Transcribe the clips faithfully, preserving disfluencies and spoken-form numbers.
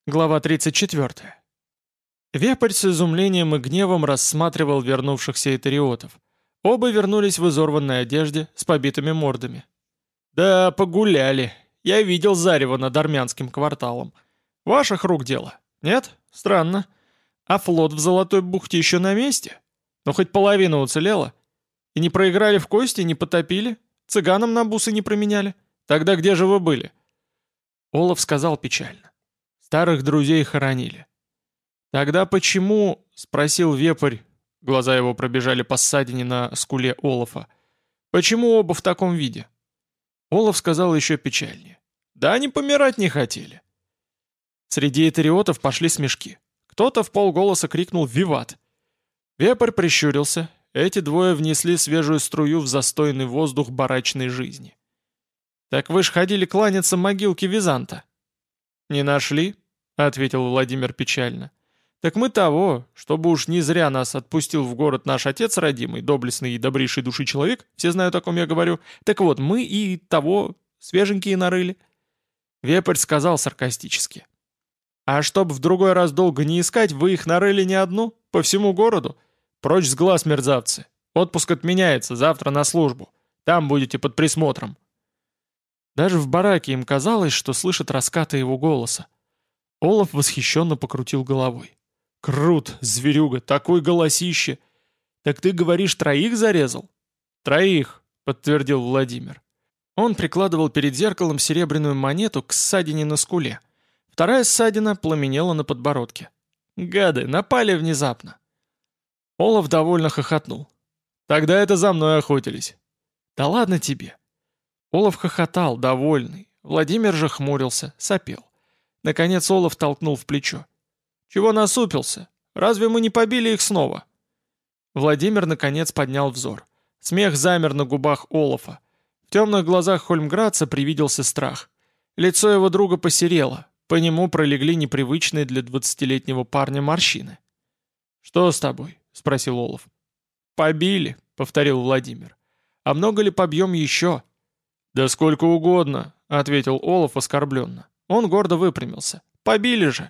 Глава тридцать четвёртая. Вепрь с изумлением и гневом рассматривал вернувшихся этериотов. Оба вернулись в изорванной одежде, с побитыми мордами. «Да, погуляли. Я видел зарево над армянским кварталом. Ваших рук дело? Нет? Странно. А флот в Золотой бухте еще на месте? Ну, хоть половина уцелела? И не проиграли в кости, не потопили? Цыганам на бусы не променяли? Тогда где же вы были?» Олаф сказал печально. «Старых друзей хоронили». «Тогда почему?» — спросил вепрь. Глаза его пробежали по ссадине на скуле Олафа. «Почему оба в таком виде?» Олаф сказал еще печальнее. «Да они помирать не хотели». Среди этериотов пошли смешки. Кто-то в полголоса крикнул «Виват!». Вепрь прищурился. Эти двое внесли свежую струю в застойный воздух барачной жизни. «Так вы ж ходили кланяться могилке Византа». «Не нашли?» — ответил Владимир печально. «Так мы того, чтобы уж не зря нас отпустил в город наш отец родимый, доблестный и добрейший души человек, все знают, о ком я говорю, так вот, мы и того свеженькие нарыли». Вепрь сказал саркастически. «А чтоб в другой раз долго не искать, вы их нарыли не одну, по всему городу? Прочь с глаз, мерзавцы! Отпуск отменяется, завтра на службу. Там будете под присмотром». Даже в бараке им казалось, что слышат раскаты его голоса. Олаф восхищенно покрутил головой. «Крут, зверюга, такой голосище! Так ты, говоришь, троих зарезал?» «Троих», — подтвердил Владимир. Он прикладывал перед зеркалом серебряную монету к ссадине на скуле. Вторая ссадина пламенела на подбородке. «Гады, напали внезапно!» Олаф довольно хохотнул. «Тогда это за мной охотились». «Да ладно тебе!» Олаф хохотал, довольный. Владимир же хмурился, сопел. Наконец Олаф толкнул в плечо. «Чего насупился? Разве мы не побили их снова?» Владимир наконец поднял взор. Смех замер на губах Олафа. В темных глазах Хольмградца привиделся страх. Лицо его друга посерело. По нему пролегли непривычные для двадцатилетнего парня морщины. «Что с тобой?» — спросил Олаф. «Побили», — повторил Владимир. «А много ли побьем еще?» «Да сколько угодно», — ответил Олаф оскорбленно. Он гордо выпрямился. «Побили же!»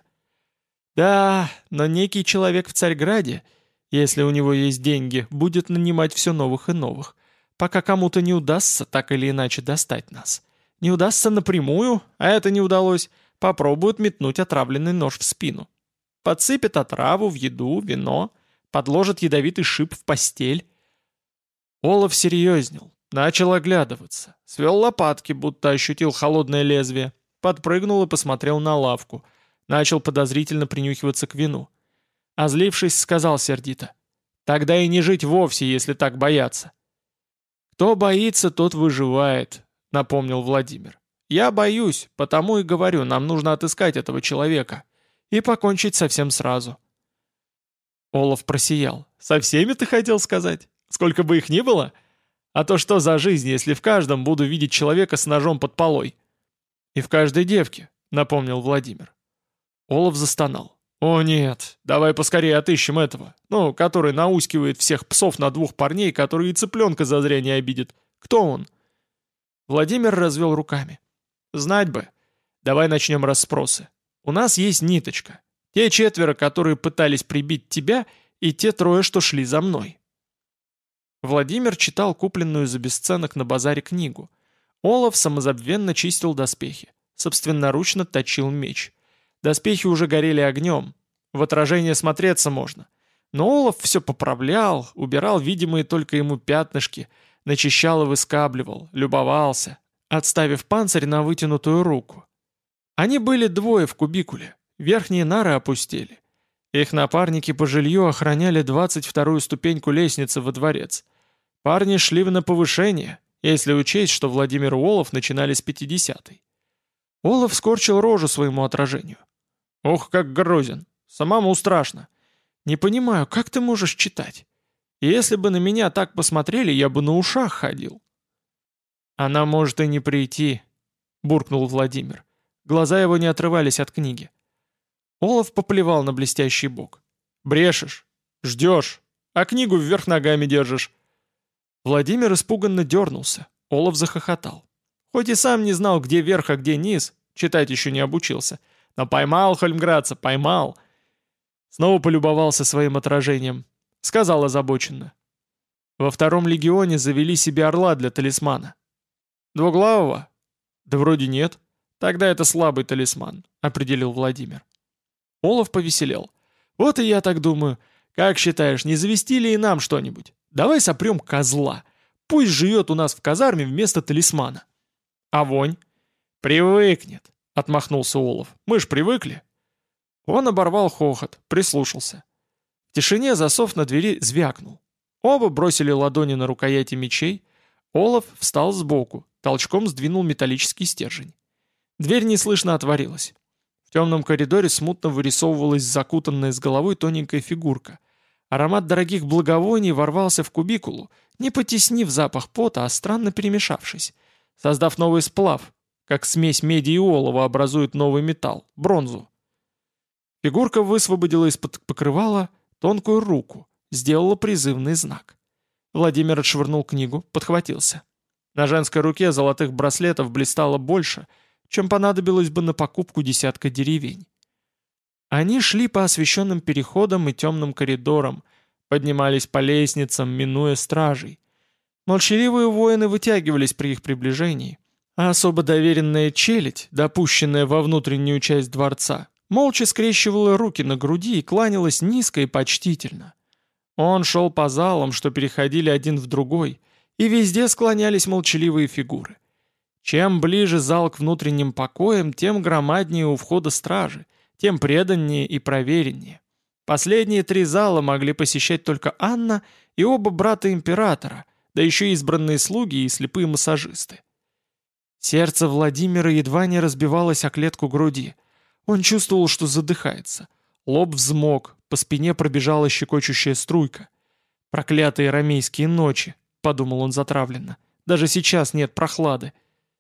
«Да, но некий человек в Царьграде, если у него есть деньги, будет нанимать все новых и новых, пока кому-то не удастся так или иначе достать нас. Не удастся напрямую, а это не удалось, попробуют метнуть отравленный нож в спину. Подсыпят отраву в еду, вино, подложат ядовитый шип в постель». Олаф серьезнел, начал оглядываться, свел лопатки, будто ощутил холодное лезвие, подпрыгнул и посмотрел на лавку, начал подозрительно принюхиваться к вину. Озлившись, сказал сердито. «Тогда и не жить вовсе, если так бояться». «Кто боится, тот выживает», — напомнил Владимир. «Я боюсь, потому и говорю, нам нужно отыскать этого человека и покончить со всем сразу». Олаф просиял. «Со всеми ты хотел сказать? Сколько бы их ни было? А то что за жизнь, если в каждом буду видеть человека с ножом под полой?» «И в каждой девке», — напомнил Владимир. Олаф застонал. «О нет, давай поскорее отыщем этого, ну, который наускивает всех псов на двух парней, которые и цыпленка зазря не обидит. Кто он?» Владимир развел руками. «Знать бы. Давай начнем расспросы. У нас есть ниточка. Те четверо, которые пытались прибить тебя, и те трое, что шли за мной». Владимир читал купленную за бесценок на базаре книгу. Олаф самозабвенно чистил доспехи, собственноручно точил меч. Доспехи уже горели огнем. В отражение смотреться можно. Но Олаф все поправлял, убирал видимые только ему пятнышки, начищал и выскабливал, любовался, отставив панцирь на вытянутую руку. Они были двое в кубикуле, верхние нары опустели. Их напарники по жилью охраняли двадцать вторую ступеньку лестницы во дворец. Парни шли на повышение, если учесть, что Владимир и Олаф начинали с пятидесятой. Олаф скорчил рожу своему отражению. «Ох, как грозен! Самому страшно! Не понимаю, как ты можешь читать? Если бы на меня так посмотрели, я бы на ушах ходил». «Она может и не прийти», — буркнул Владимир. Глаза его не отрывались от книги. Олаф поплевал на блестящий бок. «Брешешь, ждешь, а книгу вверх ногами держишь». Владимир испуганно дернулся. Олаф захохотал. Хоть и сам не знал, где верх, а где низ, читать еще не обучился, Но поймал Хольмградца, поймал. Снова полюбовался своим отражением. Сказал озабоченно. Во втором легионе завели себе орла для талисмана. Двуглавого? Да вроде нет. Тогда это слабый талисман, определил Владимир. Олаф повеселел. Вот и я так думаю. Как считаешь, не завести ли и нам что-нибудь? Давай сопрем козла. Пусть живет у нас в казарме вместо талисмана. А вонь? Привыкнет, отмахнулся Олаф. Мы ж привыкли. Он оборвал хохот, прислушался. В тишине засов на двери звякнул. Оба бросили ладони на рукояти мечей. Олаф встал сбоку, толчком сдвинул металлический стержень. Дверь неслышно отворилась. В темном коридоре смутно вырисовывалась закутанная с головой тоненькая фигурка. Аромат дорогих благовоний ворвался в кубикулу, не потеснив запах пота, а странно перемешавшись, создав новый сплав, как смесь меди и олова образует новый металл, бронзу. Фигурка высвободила из-под покрывала тонкую руку, сделала призывный знак. Владимир отшвырнул книгу, подхватился. На женской руке золотых браслетов блистало больше, чем понадобилось бы на покупку десятка деревень. Они шли по освещенным переходам и темным коридорам, поднимались по лестницам, минуя стражей. Молчаливые воины вытягивались при их приближении, а особо доверенная челядь, допущенная во внутреннюю часть дворца, молча скрещивала руки на груди и кланялась низко и почтительно. Он шел по залам, что переходили один в другой, и везде склонялись молчаливые фигуры. Чем ближе зал к внутренним покоям, тем громаднее у входа стражи, тем преданнее и провереннее. Последние три зала могли посещать только Анна и оба брата императора, да еще избранные слуги и слепые массажисты. Сердце Владимира едва не разбивалось о клетку груди. Он чувствовал, что задыхается. Лоб взмок, по спине пробежала щекочущая струйка. «Проклятые ромейские ночи», — подумал он затравленно. «Даже сейчас нет прохлады».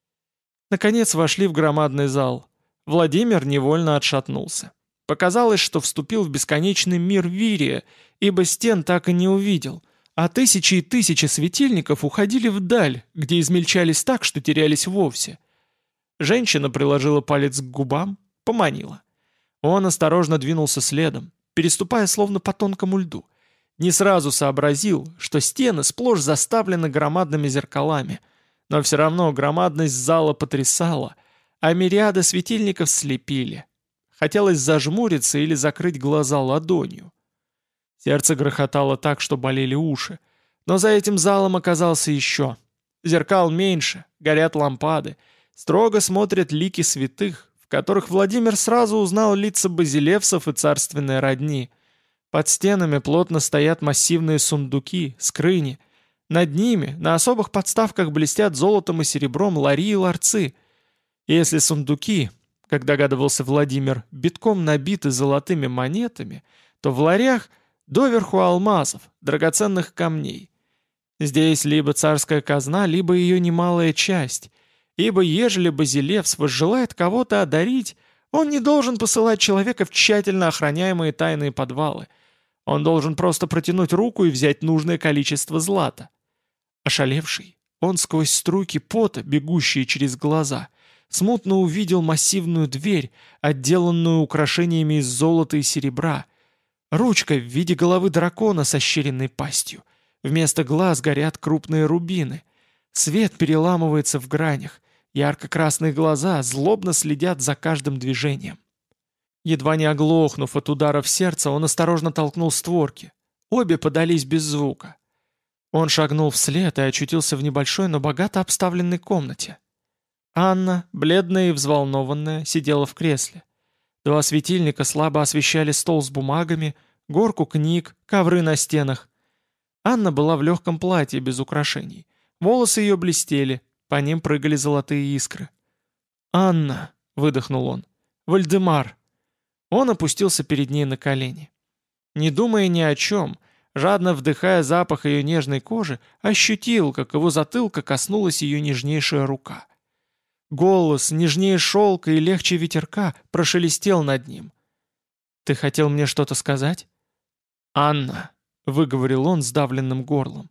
Наконец вошли в громадный зал. Владимир невольно отшатнулся. Показалось, что вступил в бесконечный мир Вирия, ибо стен так и не увидел, а тысячи и тысячи светильников уходили вдаль, где измельчались так, что терялись вовсе. Женщина приложила палец к губам, поманила. Он осторожно двинулся следом, переступая словно по тонкому льду. Не сразу сообразил, что стены сплошь заставлены громадными зеркалами, но все равно громадность зала потрясала, а мириады светильников слепили. Хотелось зажмуриться или закрыть глаза ладонью. Сердце грохотало так, что болели уши. Но за этим залом оказался еще. Зеркал меньше, горят лампады, строго смотрят лики святых, в которых Владимир сразу узнал лица базилевсов и царственной родни. Под стенами плотно стоят массивные сундуки, скрыни. Над ними, на особых подставках блестят золотом и серебром лари и ларцы. И если сундуки, как догадывался Владимир, битком набиты золотыми монетами, то в ларях доверху алмазов, драгоценных камней. Здесь либо царская казна, либо ее немалая часть, ибо ежели Базилевс возжелает кого-то одарить, он не должен посылать человека в тщательно охраняемые тайные подвалы. Он должен просто протянуть руку и взять нужное количество злата. Ошалевший, он сквозь струйки пота, бегущие через глаза, смутно увидел массивную дверь, отделанную украшениями из золота и серебра, ручка в виде головы дракона с ощеренной пастью. Вместо глаз горят крупные рубины. Свет переламывается в гранях. Ярко-красные глаза злобно следят за каждым движением. Едва не оглохнув от ударов сердца, он осторожно толкнул створки. Обе подались без звука. Он шагнул вслед и очутился в небольшой, но богато обставленной комнате. Анна, бледная и взволнованная, сидела в кресле. Два светильника слабо освещали стол с бумагами, горку книг, ковры на стенах. Анна была в легком платье без украшений. Волосы ее блестели, по ним прыгали золотые искры. «Анна!» — выдохнул он. «Вальдемар!» Он опустился перед ней на колени. Не думая ни о чем, жадно вдыхая запах ее нежной кожи, ощутил, как его затылка коснулась ее нежнейшая рука. Голос, нежнее шелка и легче ветерка, прошелестел над ним. «Ты хотел мне что-то сказать?» «Анна!» — выговорил он сдавленным горлом.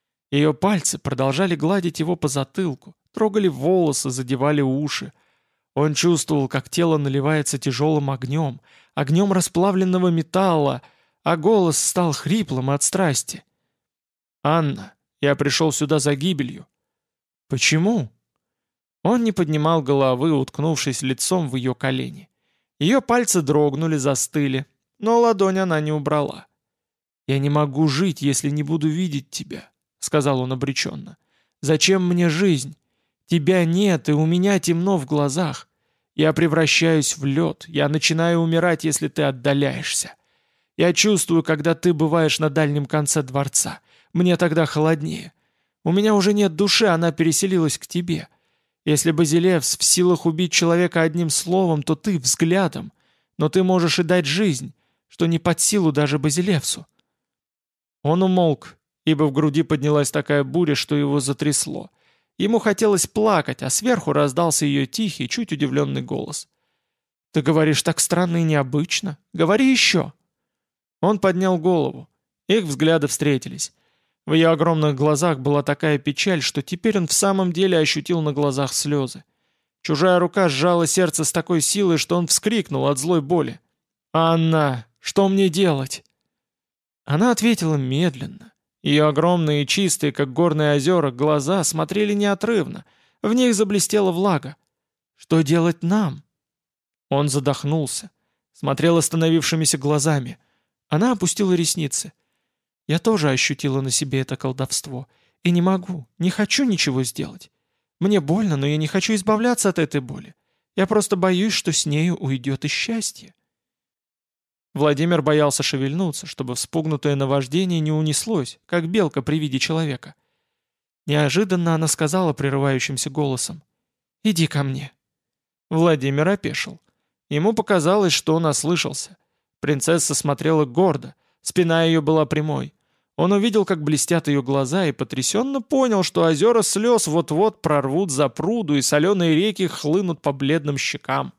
Ее пальцы продолжали гладить его по затылку, трогали волосы, задевали уши. Он чувствовал, как тело наливается тяжелым огнем, огнем расплавленного металла, а голос стал хриплым от страсти. «Анна, я пришел сюда за гибелью». «Почему?» Он не поднимал головы, уткнувшись лицом в ее колени. Ее пальцы дрогнули, застыли, но ладонь она не убрала. «Я не могу жить, если не буду видеть тебя», — сказал он обреченно. «Зачем мне жизнь? Тебя нет, и у меня темно в глазах. Я превращаюсь в лед, я начинаю умирать, если ты отдаляешься. Я чувствую, когда ты бываешь на дальнем конце дворца. Мне тогда холоднее. У меня уже нет души, она переселилась к тебе. Если Базилевс в силах убить человека одним словом, то ты взглядом. Но ты можешь и дать жизнь, что не под силу даже Базилевсу». Он умолк, ибо в груди поднялась такая буря, что его затрясло. Ему хотелось плакать, а сверху раздался ее тихий, чуть удивленный голос. «Ты говоришь так странно и необычно. Говори еще!» Он поднял голову. Их взгляды встретились. В ее огромных глазах была такая печаль, что теперь он в самом деле ощутил на глазах слезы. Чужая рука сжала сердце с такой силой, что он вскрикнул от злой боли. «Анна, что мне делать?» Она ответила медленно. Ее огромные и чистые, как горные озера, глаза смотрели неотрывно. В них заблестела влага. «Что делать нам?» Он задохнулся. Смотрел остановившимися глазами. Она опустила ресницы. «Я тоже ощутила на себе это колдовство. И не могу, не хочу ничего сделать. Мне больно, но я не хочу избавляться от этой боли. Я просто боюсь, что с нею уйдет и счастье». Владимир боялся шевельнуться, чтобы вспугнутое наваждение не унеслось, как белка при виде человека. Неожиданно она сказала прерывающимся голосом: «Иди ко мне». Владимир опешил. Ему показалось, что он ослышался. Принцесса смотрела гордо, спина ее была прямой. Он увидел, как блестят ее глаза, и потрясенно понял, что озера слез вот-вот прорвут за пруду, и соленые реки хлынут по бледным щекам.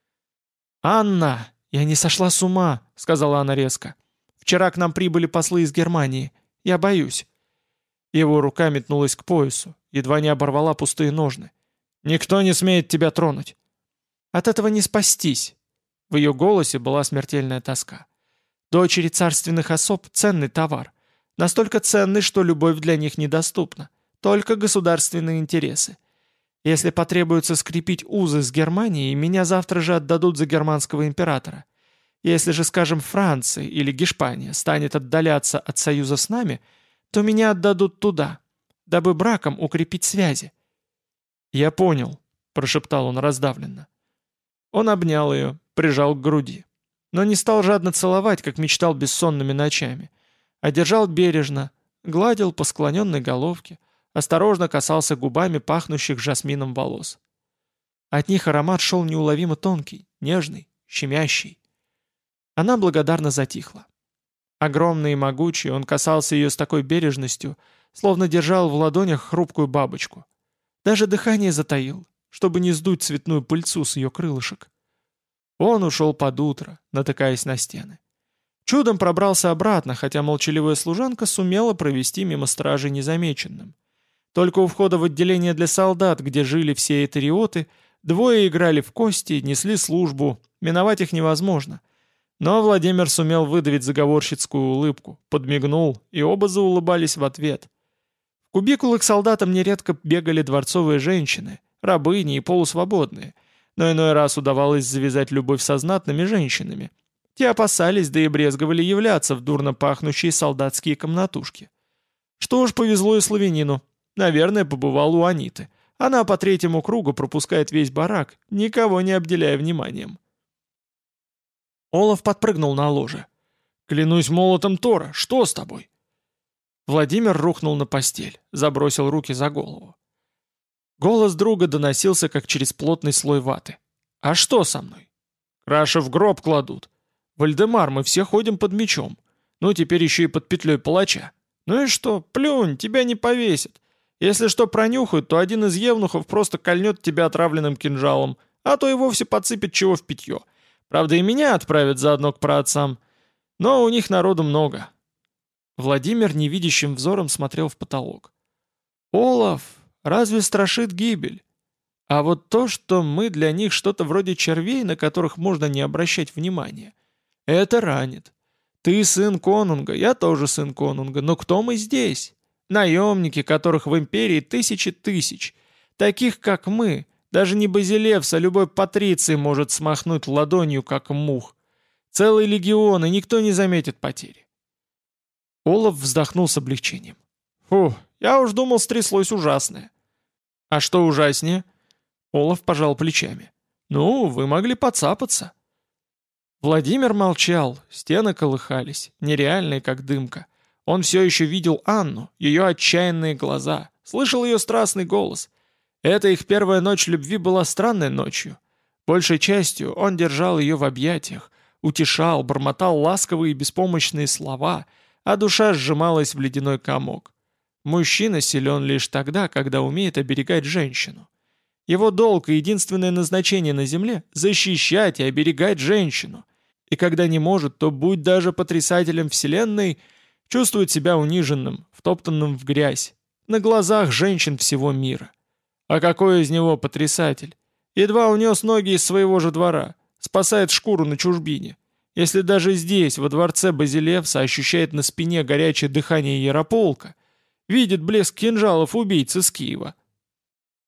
«Анна, я не сошла с ума», — сказала она резко. «Вчера к нам прибыли послы из Германии. Я боюсь». Его рука метнулась к поясу, едва не оборвала пустые ножны. «Никто не смеет тебя тронуть». «От этого не спастись». В ее голосе была смертельная тоска. «Дочери царственных особ — ценный товар. Настолько ценный, что любовь для них недоступна. Только государственные интересы. Если потребуется скрепить узы с Германией, меня завтра же отдадут за германского императора. Если же, скажем, Франция или Гешпания станет отдаляться от союза с нами, то меня отдадут туда, дабы браком укрепить связи». «Я понял», — прошептал он раздавленно. Он обнял ее, прижал к груди. Но не стал жадно целовать, как мечтал бессонными ночами, а держал бережно, гладил по склоненной головке, осторожно касался губами пахнущих жасмином волос. От них аромат шел неуловимо тонкий, нежный, щемящий. Она благодарно затихла. Огромный и могучий, он касался ее с такой бережностью, словно держал в ладонях хрупкую бабочку. Даже дыхание затаил, чтобы не сдуть цветную пыльцу с ее крылышек. Он ушел под утро, натыкаясь на стены. Чудом пробрался обратно, хотя молчаливая служанка сумела провести мимо стражи незамеченным. Только у входа в отделение для солдат, где жили все этериоты, двое играли в кости, несли службу, миновать их невозможно. Но Владимир сумел выдавить заговорщицкую улыбку, подмигнул, и оба заулыбались в ответ. В кубикулы к солдатам нередко бегали дворцовые женщины, рабыни и полусвободные, но иной раз удавалось завязать любовь со знатными женщинами. Те опасались, да и брезговали являться в дурно пахнущие солдатские комнатушки. Что уж повезло и славянину. Наверное, побывал у Аниты. Она по третьему кругу пропускает весь барак, никого не обделяя вниманием. Олаф подпрыгнул на ложе. «Клянусь молотом Тора, что с тобой?» Владимир рухнул на постель, забросил руки за голову. Голос друга доносился, как через плотный слой ваты. «А что со мной?» «Краши в гроб кладут. Вальдемар, мы все ходим под мечом. Ну, теперь еще и под петлей палача. Ну и что, плюнь, тебя не повесят. Если что пронюхают, то один из евнухов просто кольнет тебя отравленным кинжалом, а то и вовсе подсыпет чего в питье. Правда, и меня отправят заодно к праотцам. Но у них народу много». Владимир невидящим взором смотрел в потолок. «Олаф, разве страшит гибель? А вот то, что мы для них что-то вроде червей, на которых можно не обращать внимания, это ранит. Ты сын конунга, я тоже сын конунга, но кто мы здесь? Наемники, которых в империи тысячи тысяч. Таких, как мы, даже не Базилевс, а любой патриций может смахнуть ладонью, как мух. Целый легион, и никто не заметит потери. Олаф вздохнул с облегчением. Фу, я уж думал, стряслось ужасное. А что ужаснее? Олаф пожал плечами. Ну, вы могли поцапаться. Владимир молчал, стены колыхались, нереальные, как дымка. Он все еще видел Анну, ее отчаянные глаза, слышал ее страстный голос. Эта их первая ночь любви была странной ночью. Большей частью он держал ее в объятиях, утешал, бормотал ласковые и беспомощные слова, а душа сжималась в ледяной комок. Мужчина силен лишь тогда, когда умеет оберегать женщину. Его долг и единственное назначение на земле — защищать и оберегать женщину. И когда не может, то будь даже потрясателем вселенной, чувствует себя униженным, втоптанным в грязь, на глазах женщин всего мира. А какой из него потрясатель? Едва унес ноги из своего же двора, спасает шкуру на чужбине. Если даже здесь, во дворце Базилевса, ощущает на спине горячее дыхание Ярополка, видит блеск кинжалов убийц из Киева,